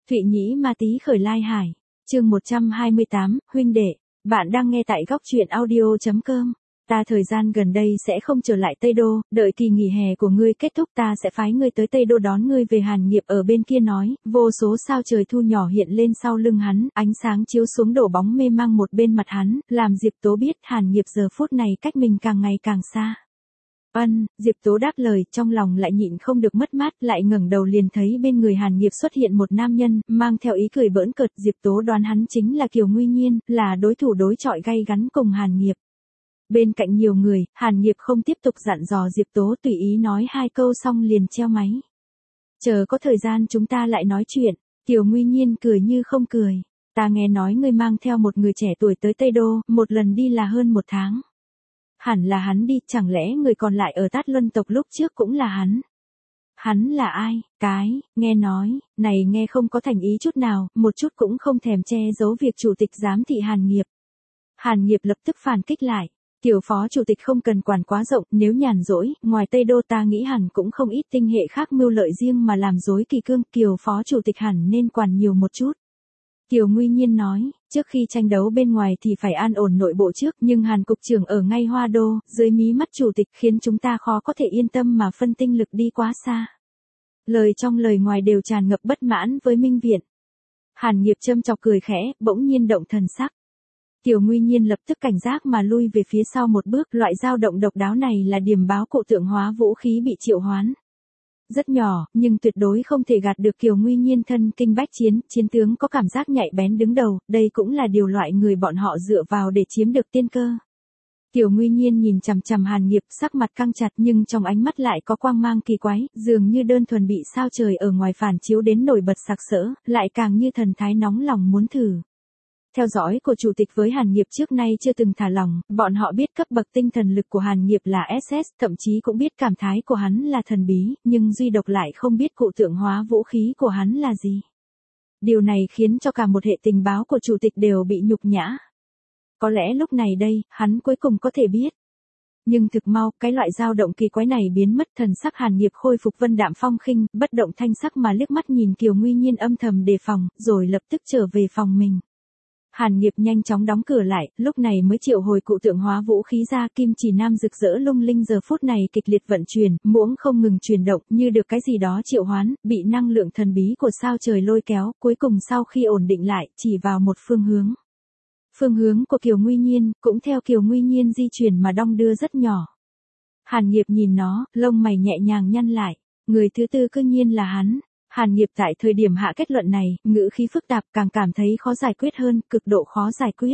Thụy Nhĩ Ma Tý khởi lai hải. Chương 128, huynh đệ. Bạn đang nghe tại góc truyện audio.com. Ta thời gian gần đây sẽ không trở lại Tây Đô, đợi kỳ nghỉ hè của ngươi kết thúc ta sẽ phái ngươi tới Tây Đô đón ngươi về. Hàn Nghiệp ở bên kia nói, vô số sao trời thu nhỏ hiện lên sau lưng hắn, ánh sáng chiếu xuống đổ bóng mê mang một bên mặt hắn, làm Diệp Tố biết Hàn Nghiệp giờ phút này cách mình càng ngày càng xa. Diệp Tố đáp lời, trong lòng lại nhịn không được mất mát, lại ngẩng đầu liền thấy bên người Hàn Nghiệp xuất hiện một nam nhân, mang theo ý cười bỡn cợt. Diệp Tố đoán hắn chính là Kiều Nguy Nhiên, là đối thủ đối chọi gay gắn cùng Hàn Nghiệp. Bên cạnh nhiều người, Hàn Nghiệp không tiếp tục dặn dò Diệp Tố, tùy ý nói hai câu xong liền treo máy. Chờ có thời gian chúng ta lại nói chuyện. Kiều Nguy Nhiên cười như không cười. Ta nghe nói ngươi mang theo một người trẻ tuổi tới Tây Đô, một lần đi là hơn 1 tháng. Hẳn là hắn đi, chẳng lẽ người còn lại ở Tát Luân tộc lúc trước cũng là hắn? Hắn là ai? Nghe nói, này nghe không có thành ý chút nào, một chút cũng không thèm che giấu việc chủ tịch giám thị Hàn Nghiệp. Hàn Nghiệp lập tức phản kích lại. Kiều phó chủ tịch không cần quản quá rộng, nếu nhàn rỗi, ngoài Tây Đô ta nghĩ hẳn cũng không ít tinh hệ khác mưu lợi riêng mà làm rối kỳ cương, Kiều phó chủ tịch hẳn nên quản nhiều một chút. Kiều Nguy Nhiên nói, trước khi tranh đấu bên ngoài thì phải an ổn nội bộ trước, nhưng Hàn cục trưởng ở ngay Hoa Đô, dưới mí mắt chủ tịch khiến chúng ta khó có thể yên tâm mà phân tinh lực đi quá xa. Lời trong lời ngoài đều tràn ngập bất mãn với Minh Viện. Hàn Nghiệp châm chọc cười khẽ, bỗng nhiên động thần sắc. Kiều Nguy Nhiên lập tức cảnh giác mà lui về phía sau một bước, loại dao động độc đáo này là điểm báo cụ tượng hóa vũ khí bị triệu hoán. Rất nhỏ, nhưng tuyệt đối không thể gạt được Kiều Nguy Nhiên thân kinh bách chiến, chiến tướng có cảm giác nhạy bén đứng đầu, đây cũng là điều loại người bọn họ dựa vào để chiếm được tiên cơ. Kiều Nguy Nhiên nhìn chằm chằm Hàn Nghiệp, sắc mặt căng chặt nhưng trong ánh mắt lại có quang mang kỳ quái, dường như đơn thuần bị sao trời ở ngoài phản chiếu đến nổi bật sặc sỡ, lại càng như thần thái nóng lòng muốn thử. Theo dõi của chủ tịch với Hàn Nghiệp trước nay chưa từng thả lỏng, bọn họ biết cấp bậc tinh thần lực của Hàn Nghiệp là SS, thậm chí cũng biết cảm thái của hắn là thần bí, nhưng duy độc lại không biết cụ tượng hóa vũ khí của hắn là gì. Điều này khiến cho cả một hệ tình báo của chủ tịch đều bị nhục nhã. Có lẽ lúc này đây, hắn cuối cùng có thể biết. Nhưng thực mau, cái loại dao động kỳ quái này biến mất, thần sắc Hàn Nghiệp khôi phục vân đạm phong khinh, bất động thanh sắc mà liếc mắt nhìn Kiều Nguy Nhiên âm thầm đề phòng, rồi lập tức trở về phòng mình. Hàn Nghiệp nhanh chóng đóng cửa lại, lúc này mới triệu hồi cụ tượng hóa vũ khí ra, kim chỉ nam rực rỡ lung linh giờ phút này kịch liệt vận chuyển, muỗng không ngừng chuyển động, như được cái gì đó triệu hoán, bị năng lượng thần bí của sao trời lôi kéo, cuối cùng sau khi ổn định lại, chỉ vào một phương hướng. Phương hướng của Kiều Nguy Nhiên, cũng theo Kiều Nguy Nhiên di chuyển mà đong đưa rất nhỏ. Hàn Nghiệp nhìn nó, lông mày nhẹ nhàng nhăn lại, người thứ tư cư nhiên là hắn. Hàn Nghiệp tại thời điểm hạ kết luận này, ngữ khí phức tạp, càng cảm thấy khó giải quyết hơn, cực độ khó giải quyết.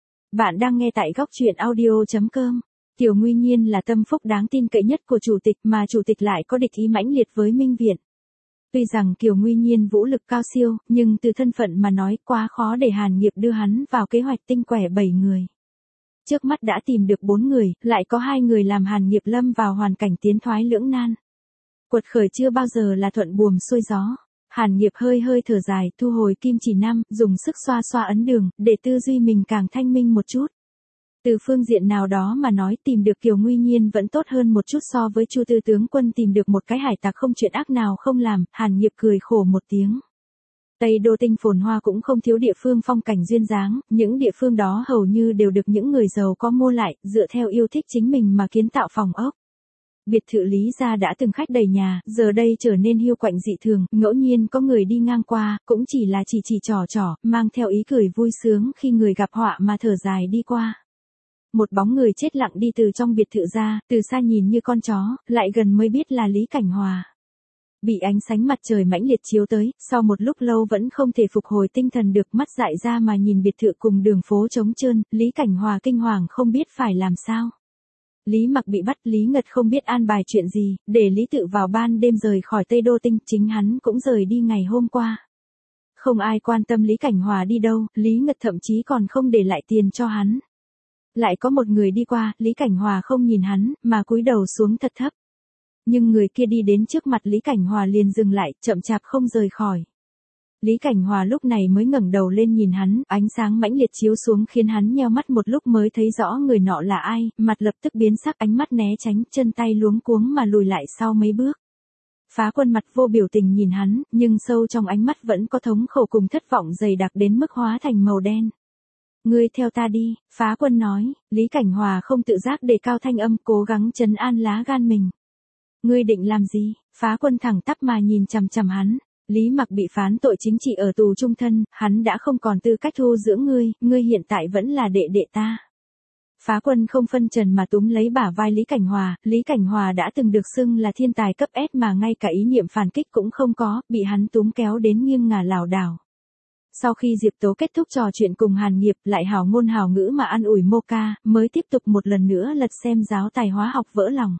Bạn đang nghe tại góc truyện audio.com. Kiều Nguy Nhiên là tâm phúc đáng tin cậy nhất của chủ tịch, mà chủ tịch lại có địch ý mãnh liệt với Minh Viện. Tuy rằng Kiều Nguy Nhiên vũ lực cao siêu, nhưng từ thân phận mà nói quá khó để Hàn Nghiệp đưa hắn vào kế hoạch tinh quẻ 7 người. Trước mắt đã tìm được 4 người, lại có 2 người làm Hàn Nghiệp lâm vào hoàn cảnh tiến thoái lưỡng nan. Quật khởi chưa bao giờ là thuận buồm xuôi gió. Hàn Nghiệp hơi thở dài, thu hồi kim chỉ nam, dùng sức xoa xoa ấn đường, để tư duy mình càng thanh minh một chút. Từ phương diện nào đó mà nói, tìm được Kiều Nguy Nhiên vẫn tốt hơn một chút so với Chu Tư tướng quân tìm được một cái hải tặc không chuyện ác nào không làm. Hàn Nghiệp cười khổ một tiếng. Tây Đô tinh phồn hoa cũng không thiếu địa phương phong cảnh duyên dáng, những địa phương đó hầu như đều được những người giàu có mua lại, dựa theo yêu thích chính mình mà kiến tạo phòng ốc. Biệt thự Lý gia đã từng khách đầy nhà, giờ đây trở nên hiu quạnh dị thường, ngẫu nhiên có người đi ngang qua, cũng chỉ là chỉ trò, mang theo ý cười vui sướng khi người gặp họa mà thở dài đi qua. Một bóng người chết lặng đi từ trong biệt thự ra, từ xa nhìn như con chó, lại gần mới biết là Lý Cảnh Hòa. Bị ánh sáng mặt trời mãnh liệt chiếu tới, sau một lúc lâu vẫn không thể phục hồi tinh thần được, mắt dại ra mà nhìn biệt thự cùng đường phố trống trơn, Lý Cảnh Hòa kinh hoàng không biết phải làm sao. Lý Mặc bị bắt, Lý Ngật không biết an bài chuyện gì, để Lý Tự vào ban đêm rời khỏi Tây Đô tinh, chính hắn cũng rời đi ngày hôm qua. Không ai quan tâm Lý Cảnh Hòa đi đâu, Lý Ngật thậm chí còn không để lại tiền cho hắn. Lại có một người đi qua, Lý Cảnh Hòa không nhìn hắn, mà cúi đầu xuống thật thấp. Nhưng người kia đi đến trước mặt Lý Cảnh Hòa liền dừng lại, chậm chạp không rời khỏi. Lý Cảnh Hòa lúc này mới ngẩng đầu lên nhìn hắn, ánh sáng mãnh liệt chiếu xuống khiến hắn nheo mắt một lúc mới thấy rõ người nọ là ai, mặt lập tức biến sắc, ánh mắt né tránh, chân tay luống cuống mà lùi lại sau mấy bước. Phá Quân mặt vô biểu tình nhìn hắn, nhưng sâu trong ánh mắt vẫn có thống khổ cùng thất vọng dày đặc đến mức hóa thành màu đen. Ngươi theo ta đi, Phá Quân nói, Lý Cảnh Hòa không tự giác đề cao thanh âm cố gắng trấn an lá gan mình. Ngươi định làm gì? Phá Quân thẳng tắp mà nhìn chằm chằm hắn. Lý Mặc bị phán tội chính trị ở tù chung thân, hắn đã không còn tư cách thu dưỡng ngươi hiện tại vẫn là đệ đệ ta. Phá Quân không phân trần mà túm lấy bả vai Lý Cảnh Hòa đã từng được xưng là thiên tài cấp S mà ngay cả ý niệm phản kích cũng không có, bị hắn túm kéo đến nghiêng ngả lảo đảo. Sau khi Diệp Tố kết thúc trò chuyện cùng Hàn Nghiệp lại hào ngôn hào ngữ mà an ủi Moka, mới tiếp tục một lần nữa lật xem giáo tài hóa học vỡ lòng.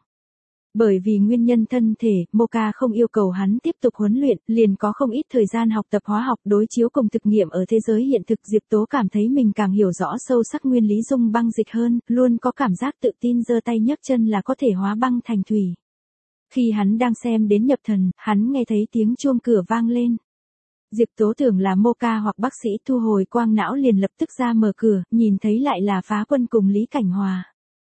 Bởi vì nguyên nhân thân thể, Moka không yêu cầu hắn tiếp tục huấn luyện, liền có không ít thời gian học tập hóa học đối chiếu cùng thực nghiệm ở thế giới hiện thực. Diệp Tố cảm thấy mình càng hiểu rõ sâu sắc nguyên lý dung băng dịch hơn, luôn có cảm giác tự tin giơ tay nhấc chân là có thể hóa băng thành thủy. Khi hắn đang xem đến nhập thần, hắn nghe thấy tiếng chuông cửa vang lên. Diệp Tố tưởng là Moka hoặc bác sĩ thu hồi quang não liền lập tức ra mở cửa, nhìn thấy lại là Phá Quân cùng Lý Cảnh Hòa.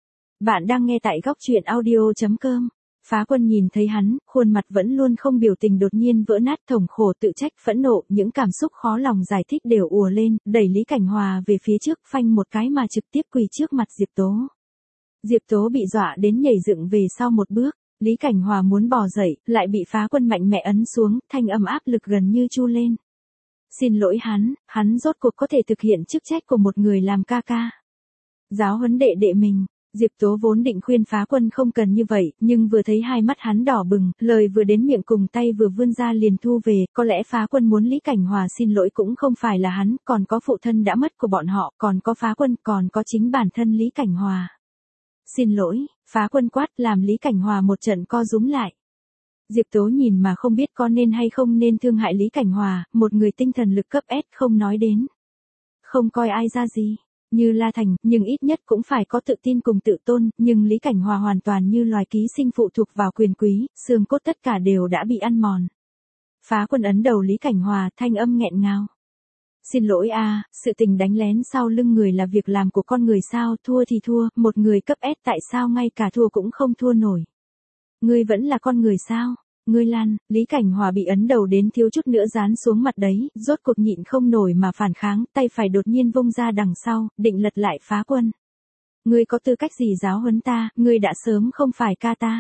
Bạn đang nghe tại góc truyện audio.com. Phá Quân nhìn thấy hắn, khuôn mặt vẫn luôn không biểu tình đột nhiên vỡ nát, thống khổ, tự trách, phẫn nộ, những cảm xúc khó lòng giải thích đều ùa lên, đẩy Lý Cảnh Hòa về phía trước, phanh một cái mà trực tiếp quỳ trước mặt Diệp Tố. Diệp Tố bị dọa đến nhảy dựng về sau một bước, Lý Cảnh Hòa muốn bò dậy, lại bị Phá Quân mạnh mẽ ấn xuống, thanh âm áp lực gần như chu lên. Xin lỗi hắn rốt cuộc có thể thực hiện chức trách của một người làm ca ca. Giáo huấn đệ đệ mình. Diệp Tố vốn định khuyên Phá Quân không cần như vậy, nhưng vừa thấy hai mắt hắn đỏ bừng, lời vừa đến miệng cùng tay vừa vươn ra liền thu về, có lẽ Phá Quân muốn Lý Cảnh Hòa xin lỗi cũng không phải là hắn, còn có phụ thân đã mất của bọn họ, còn có Phá Quân, còn có chính bản thân Lý Cảnh Hòa. Xin lỗi, Phá Quân quát làm Lý Cảnh Hòa một trận co rúm lại. Diệp Tố nhìn mà không biết có nên hay không nên thương hại Lý Cảnh Hòa, một người tinh thần lực cấp S không nói đến. Không coi ai ra gì. Như La Thành, nhưng ít nhất cũng phải có tự tin cùng tự tôn, nhưng Lý Cảnh Hòa hoàn toàn như loài ký sinh phụ thuộc vào quyền quý, xương cốt tất cả đều đã bị ăn mòn. Phá Quân ấn đầu Lý Cảnh Hòa, thanh âm nghẹn ngào. Xin lỗi sự tình đánh lén sau lưng người là việc làm của con người sao, thua thì thua, một người cấp S tại sao ngay cả thua cũng không thua nổi. Ngươi vẫn là con người sao? Ngươi lan, Lý Cảnh Hòa bị ấn đầu đến thiếu chút nữa dán xuống mặt đấy, rốt cuộc nhịn không nổi mà phản kháng, tay phải đột nhiên vung ra đằng sau, định lật lại Phá Quân. Ngươi có tư cách gì giáo huấn ta, ngươi đã sớm không phải ca ta.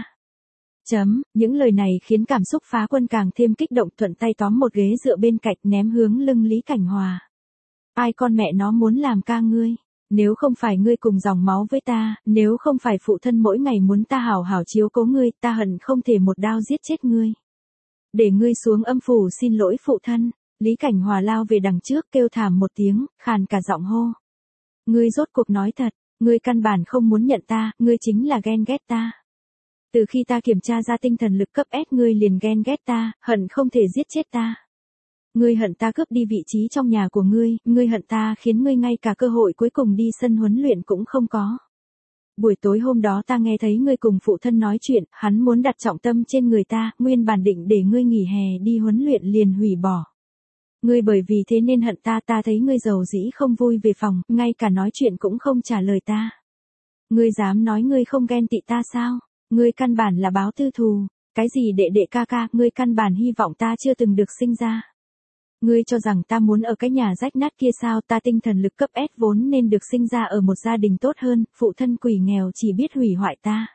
Những lời này khiến cảm xúc Phá Quân càng thêm kích động, thuận tay tóm một ghế dựa bên cạnh ném hướng lưng Lý Cảnh Hòa. Ai con mẹ nó muốn làm ca ngươi? Nếu không phải ngươi cùng dòng máu với ta, nếu không phải phụ thân mỗi ngày muốn ta hảo hảo chiếu cố ngươi, ta hận không thể một đao giết chết ngươi. Để ngươi xuống âm phủ xin lỗi phụ thân. Lý Cảnh Hòa lao về đằng trước kêu thảm một tiếng, khàn cả giọng hô. Ngươi rốt cuộc nói thật, ngươi căn bản không muốn nhận ta, ngươi chính là ghen ghét ta. Từ khi ta kiểm tra ra tinh thần lực cấp S ngươi liền ghen ghét ta, hận không thể giết chết ta. Ngươi hận ta cướp đi vị trí trong nhà của ngươi hận ta khiến ngươi ngay cả cơ hội cuối cùng đi sân huấn luyện cũng không có. Buổi tối hôm đó ta nghe thấy ngươi cùng phụ thân nói chuyện, hắn muốn đặt trọng tâm trên người ta, nguyên bản định để ngươi nghỉ hè đi huấn luyện liền hủy bỏ. Ngươi bởi vì thế nên hận ta thấy ngươi giàu dĩ không vui về phòng, ngay cả nói chuyện cũng không trả lời ta. Ngươi dám nói ngươi không ghen tị ta sao? Ngươi căn bản là báo tư thù, cái gì đệ đệ ca ca, ngươi căn bản hy vọng ta chưa từng được sinh ra. Ngươi cho rằng ta muốn ở cái nhà rách nát kia sao, ta tinh thần lực cấp S vốn nên được sinh ra ở một gia đình tốt hơn, phụ thân quỷ nghèo chỉ biết hủy hoại ta.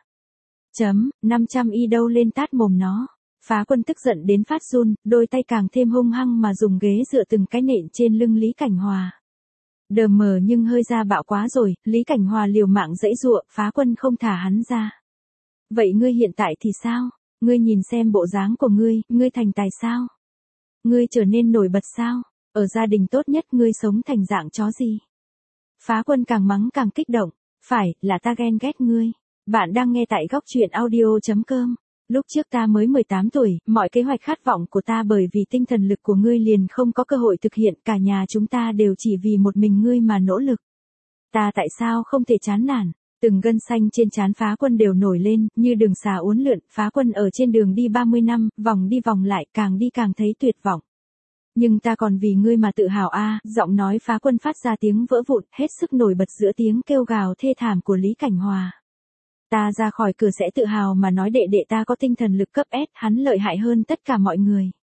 500 y đâu lên tát mồm nó. Phá Quân tức giận đến phát run, đôi tay càng thêm hung hăng mà dùng ghế dựa từng cái nện trên lưng Lý Cảnh Hòa. Đờ mờ nhưng hơi ra bạo quá rồi, Lý Cảnh Hòa liều mạng giãy giụa, Phá Quân không thả hắn ra. Vậy ngươi hiện tại thì sao? Ngươi nhìn xem bộ dáng của ngươi thành tài sao? Ngươi trở nên nổi bật sao? Ở gia đình tốt nhất ngươi sống thành dạng chó gì? Phá Quân càng mắng càng kích động. Phải, là ta ghen ghét ngươi. Bạn đang nghe tại góc truyện audio.com. Lúc trước ta mới 18 tuổi, mọi kế hoạch khát vọng của ta bởi vì tinh thần lực của ngươi liền không có cơ hội thực hiện, cả nhà chúng ta đều chỉ vì một mình ngươi mà nỗ lực. Ta tại sao không thể chán nản? Từng gân xanh trên trán Phá Quân đều nổi lên, như đường xà uốn lượn, Phá Quân ở trên đường đi 30 năm, vòng đi vòng lại, càng đi càng thấy tuyệt vọng. Nhưng ta còn vì ngươi mà tự hào giọng nói Phá Quân phát ra tiếng vỡ vụn, hết sức nổi bật giữa tiếng kêu gào thê thảm của Lý Cảnh Hòa. Ta ra khỏi cửa sẽ tự hào mà nói đệ đệ ta có tinh thần lực cấp S, hắn lợi hại hơn tất cả mọi người.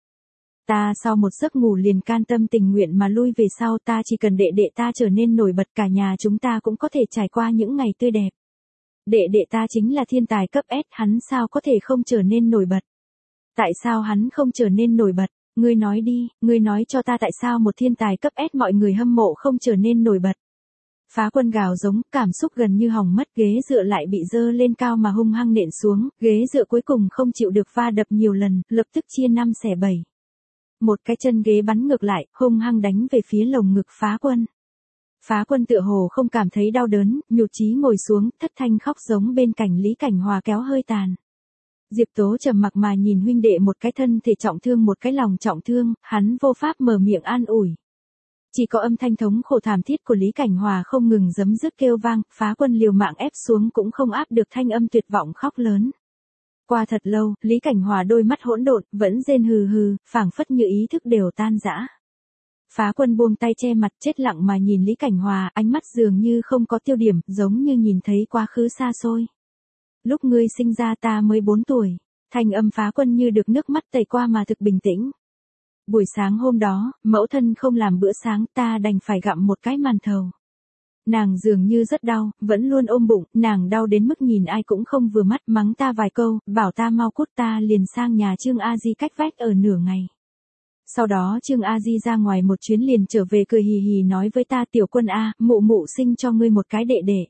Ta sau một giấc ngủ liền can tâm tình nguyện mà lui về sau, ta chỉ cần đệ đệ ta trở nên nổi bật, cả nhà chúng ta cũng có thể trải qua những ngày tươi đẹp. Đệ đệ ta chính là thiên tài cấp S, hắn sao có thể không trở nên nổi bật? Tại sao hắn không trở nên nổi bật? Ngươi nói đi, ngươi nói cho ta tại sao một thiên tài cấp S mọi người hâm mộ không trở nên nổi bật? Phá Quân gào giống, cảm xúc gần như hỏng mất, ghế dựa lại bị dơ lên cao mà hung hăng nện xuống, ghế dựa cuối cùng không chịu được va đập nhiều lần, lập tức chia 5 xẻ 7. Một cái chân ghế bắn ngược lại, hung hăng đánh về phía lồng ngực Phá Quân. Phá Quân tựa hồ không cảm thấy đau đớn, nhụt chí ngồi xuống, thất thanh khóc giống bên cạnh Lý Cảnh Hòa kéo hơi tàn. Diệp Tố trầm mặc mà nhìn huynh đệ một cái thân thể trọng thương một cái lòng trọng thương, hắn vô pháp mở miệng an ủi. Chỉ có âm thanh thống khổ thảm thiết của Lý Cảnh Hòa không ngừng giấm dứt kêu vang, Phá Quân liều mạng ép xuống cũng không áp được thanh âm tuyệt vọng khóc lớn. Qua thật lâu, Lý Cảnh Hòa đôi mắt hỗn độn, vẫn rên hừ hừ, phảng phất như ý thức đều tan rã. Phá Quân buông tay che mặt chết lặng mà nhìn Lý Cảnh Hòa, ánh mắt dường như không có tiêu điểm, giống như nhìn thấy quá khứ xa xôi. Lúc ngươi sinh ra ta mới 4 tuổi, thanh âm Phá Quân như được nước mắt tẩy qua mà thực bình tĩnh. Buổi sáng hôm đó, mẫu thân không làm bữa sáng, ta đành phải gặm một cái màn thầu. Nàng dường như rất đau, vẫn luôn ôm bụng, nàng đau đến mức nhìn ai cũng không vừa mắt, mắng ta vài câu, bảo ta mau cút, ta liền sang nhà Trương A Di cách vách ở nửa ngày. Sau đó Trương A Di ra ngoài một chuyến liền trở về cười hì hì nói với ta, Tiểu Quân A, mụ mụ sinh cho ngươi một cái đệ đệ.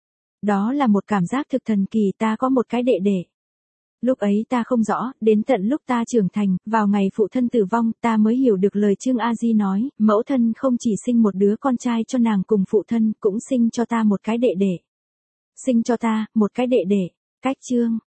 Đó là một cảm giác thực thần kỳ, ta có một cái đệ đệ. Lúc ấy ta không rõ, đến tận lúc ta trưởng thành, vào ngày phụ thân tử vong, ta mới hiểu được lời Trương A Di nói, mẫu thân không chỉ sinh một đứa con trai cho nàng cùng phụ thân, cũng sinh cho ta một cái đệ đệ. Sinh cho ta, một cái đệ đệ. Cách Trương